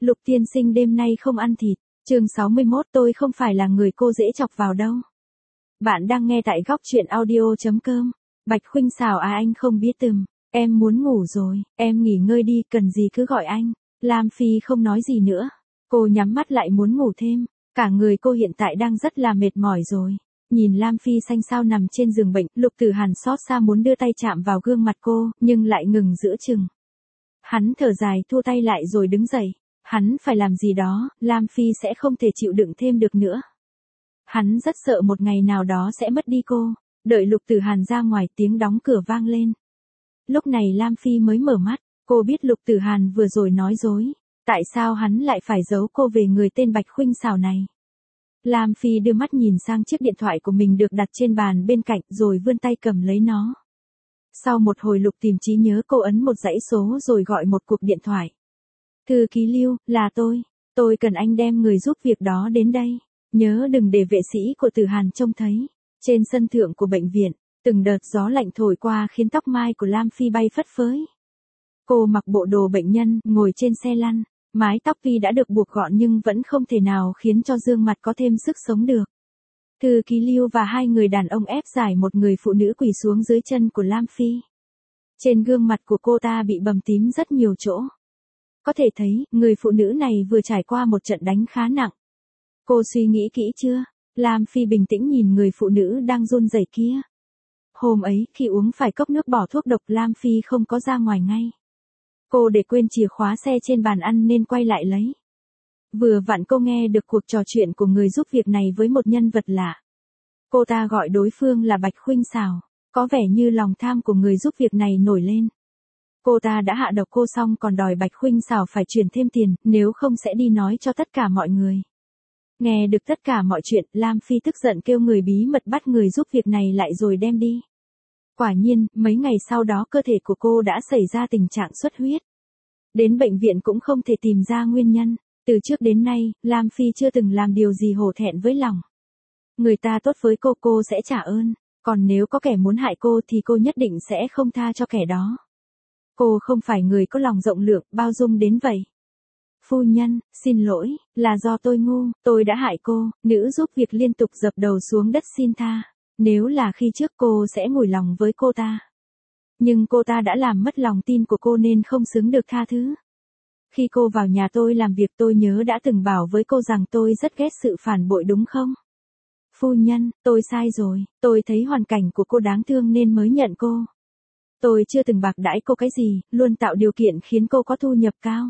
Lục tiên sinh đêm nay không ăn thịt. Chương 61 tôi không phải là người cô dễ chọc vào đâu. Bạn đang nghe tại góc truyện audio.com. Bạch Khuynh xào à anh không biết em muốn ngủ rồi, em nghỉ ngơi đi, cần gì cứ gọi anh. Lam Phi không nói gì nữa. Cô nhắm mắt lại muốn ngủ thêm. Cả người cô hiện tại đang rất là mệt mỏi rồi. Nhìn Lam Phi xanh xao nằm trên giường bệnh, Lục Tử Hàn xót xa muốn đưa tay chạm vào gương mặt cô, nhưng lại ngừng giữa chừng. Hắn thở dài thua tay lại rồi đứng dậy. Hắn phải làm gì đó, Lam Phi sẽ không thể chịu đựng thêm được nữa. Hắn rất sợ một ngày nào đó sẽ mất đi cô. Đợi Lục Tử Hàn ra ngoài, tiếng đóng cửa vang lên. Lúc này Lam Phi mới mở mắt, cô biết Lục Tử Hàn vừa rồi nói dối. Tại sao hắn lại phải giấu cô về người tên Bạch Khuynh xào này? Lam Phi đưa mắt nhìn sang chiếc điện thoại của mình được đặt trên bàn bên cạnh rồi vươn tay cầm lấy nó. Sau một hồi lục tìm trí nhớ, cô ấn một dãy số rồi gọi một cuộc điện thoại. Thư ký Lưu, là tôi cần anh đem người giúp việc đó đến đây. Nhớ đừng để vệ sĩ của Tử Hàn trông thấy. Trên sân thượng của bệnh viện, từng đợt gió lạnh thổi qua khiến tóc mai của Lam Phi bay phất phới. Cô mặc bộ đồ bệnh nhân, ngồi trên xe lăn. Mái tóc tuy đã được buộc gọn nhưng vẫn không thể nào khiến cho gương mặt có thêm sức sống được. Thư ký Lưu và hai người đàn ông ép giải một người phụ nữ quỳ xuống dưới chân của Lam Phi. Trên gương mặt của cô ta bị bầm tím rất nhiều chỗ. Có thể thấy, người phụ nữ này vừa trải qua một trận đánh khá nặng. Cô suy nghĩ kỹ chưa? Lam Phi bình tĩnh nhìn người phụ nữ đang run rẩy kia. Hôm ấy, khi uống phải cốc nước bỏ thuốc độc, Lam Phi không có ra ngoài ngay. Cô để quên chìa khóa xe trên bàn ăn nên quay lại lấy. Vừa vặn cô nghe được cuộc trò chuyện của người giúp việc này với một nhân vật lạ. Cô ta gọi đối phương là Bạch Khuynh xào. Có vẻ như lòng tham của người giúp việc này nổi lên. Cô ta đã hạ độc cô xong còn đòi Bạch Khuynh xào phải chuyển thêm tiền, nếu không sẽ đi nói cho tất cả mọi người. Nghe được tất cả mọi chuyện, Lam Phi tức giận kêu người bí mật bắt người giúp việc này lại rồi đem đi. Quả nhiên, mấy ngày sau đó cơ thể của cô đã xảy ra tình trạng xuất huyết. Đến bệnh viện cũng không thể tìm ra nguyên nhân. Từ trước đến nay, Lam Phi chưa từng làm điều gì hổ thẹn với lòng. Người ta tốt với cô sẽ trả ơn. Còn nếu có kẻ muốn hại cô thì cô nhất định sẽ không tha cho kẻ đó. Cô không phải người có lòng rộng lượng, bao dung đến vậy. Phu nhân, xin lỗi, là do tôi ngu, tôi đã hại cô. Nữ giúp việc liên tục dập đầu xuống đất xin tha. Nếu là khi trước cô sẽ ngủi lòng với cô ta. Nhưng cô ta đã làm mất lòng tin của cô nên không xứng được tha thứ. Khi cô vào nhà tôi làm việc, tôi nhớ đã từng bảo với cô rằng tôi rất ghét sự phản bội đúng không? Phu nhân, tôi sai rồi, tôi thấy hoàn cảnh của cô đáng thương nên mới nhận cô. Tôi chưa từng bạc đãi cô cái gì, luôn tạo điều kiện khiến cô có thu nhập cao.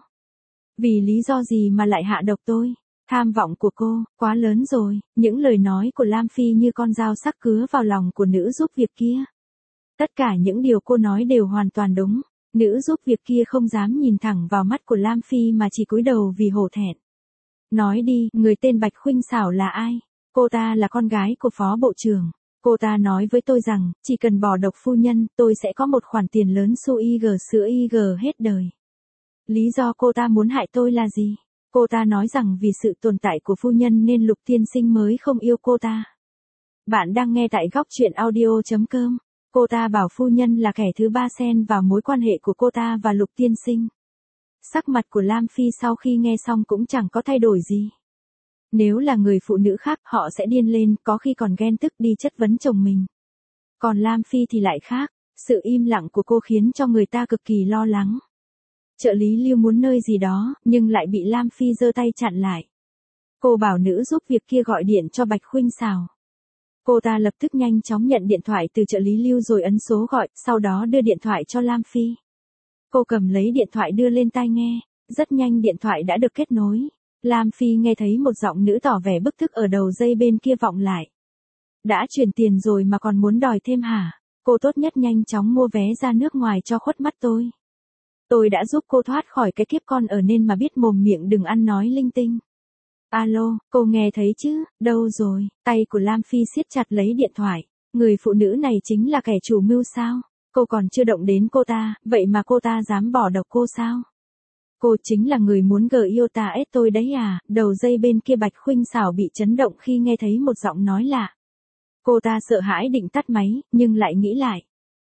Vì lý do gì mà lại hạ độc tôi? Tham vọng của cô, quá lớn rồi. Những lời nói của Lam Phi như con dao sắc cứa vào lòng của nữ giúp việc kia. Tất cả những điều cô nói đều hoàn toàn đúng. Nữ giúp việc kia không dám nhìn thẳng vào mắt của Lam Phi mà chỉ cúi đầu vì hổ thẹn. Nói đi, người tên Bạch Khuynh xảo là ai? Cô ta là con gái của phó bộ trưởng. Cô ta nói với tôi rằng, chỉ cần bỏ độc phu nhân, tôi sẽ có một khoản tiền lớn xu IG sữa IG hết đời. Lý do cô ta muốn hại tôi là gì? Cô ta nói rằng vì sự tồn tại của phu nhân nên Lục tiên sinh mới không yêu cô ta. Bạn đang nghe tại góc truyện audio.com. Cô ta bảo phu nhân là kẻ thứ ba xen vào mối quan hệ của cô ta và Lục tiên sinh. Sắc mặt của Lam Phi sau khi nghe xong cũng chẳng có thay đổi gì. Nếu là người phụ nữ khác, họ sẽ điên lên, có khi còn ghen tức đi chất vấn chồng mình. Còn Lam Phi thì lại khác, sự im lặng của cô khiến cho người ta cực kỳ lo lắng. Trợ lý Lưu muốn nơi gì đó, nhưng lại bị Lam Phi giơ tay chặn lại. Cô bảo nữ giúp việc kia gọi điện cho Bạch Khuynh xào. Cô ta lập tức nhanh chóng nhận điện thoại từ trợ lý Lưu rồi ấn số gọi, sau đó đưa điện thoại cho Lam Phi. Cô cầm lấy điện thoại đưa lên tai nghe, rất nhanh điện thoại đã được kết nối. Lam Phi nghe thấy một giọng nữ tỏ vẻ bức thức ở đầu dây bên kia vọng lại. Đã chuyển tiền rồi mà còn muốn đòi thêm hả? Cô tốt nhất nhanh chóng mua vé ra nước ngoài cho khuất mắt tôi. Tôi đã giúp cô thoát khỏi cái kiếp con ở nên mà biết mồm miệng đừng ăn nói linh tinh. Alo, cô nghe thấy chứ, đâu rồi? Tay của Lam Phi siết chặt lấy điện thoại. Người phụ nữ này chính là kẻ chủ mưu sao? Cô còn chưa động đến cô ta, vậy mà cô ta dám bỏ độc cô sao? Cô chính là người muốn gờ yêu ta ết tôi đấy à? Đầu dây bên kia Bạch Khuynh xảo bị chấn động khi nghe thấy một giọng nói lạ. Cô ta sợ hãi định tắt máy, nhưng lại nghĩ lại.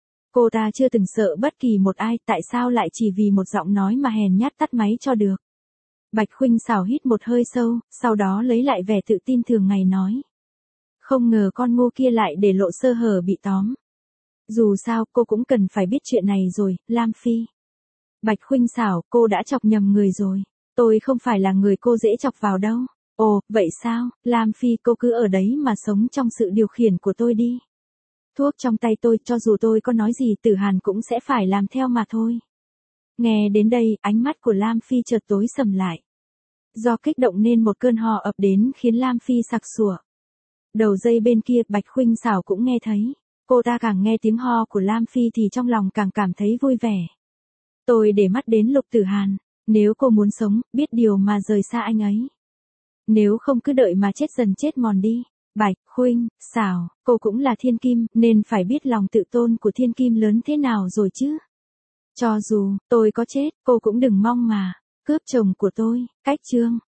Cô ta chưa từng sợ bất kỳ một ai, tại sao lại chỉ vì một giọng nói mà hèn nhát tắt máy cho được? Bạch Khuynh Xảo hít một hơi sâu, sau đó lấy lại vẻ tự tin thường ngày nói. Không ngờ con ngu kia lại để lộ sơ hở bị tóm. Dù sao cô cũng cần phải biết chuyện này rồi, Lam Phi. Bạch Khuynh Xảo, cô đã chọc nhầm người rồi. Tôi không phải là người cô dễ chọc vào đâu. Ồ, vậy sao, Lam Phi cô cứ ở đấy mà sống trong sự điều khiển của tôi đi. Thuốc trong tay tôi, cho dù tôi có nói gì Tử Hàn cũng sẽ phải làm theo mà thôi. Nghe đến đây, ánh mắt của Lam Phi chợt tối sầm lại. Do kích động nên một cơn ho ập đến khiến Lam Phi sặc sủa. Đầu dây bên kia Bạch Khuynh Xảo cũng nghe thấy. Cô ta càng nghe tiếng ho của Lam Phi thì trong lòng càng cảm thấy vui vẻ. Tôi để mắt đến Lục Tử Hàn. Nếu cô muốn sống, biết điều mà rời xa anh ấy. Nếu không cứ đợi mà chết dần chết mòn đi. Bạch Khuynh Xảo, cô cũng là thiên kim, nên phải biết lòng tự tôn của thiên kim lớn thế nào rồi chứ. Cho dù tôi có chết, cô cũng đừng mong mà cướp chồng của tôi. Cách chương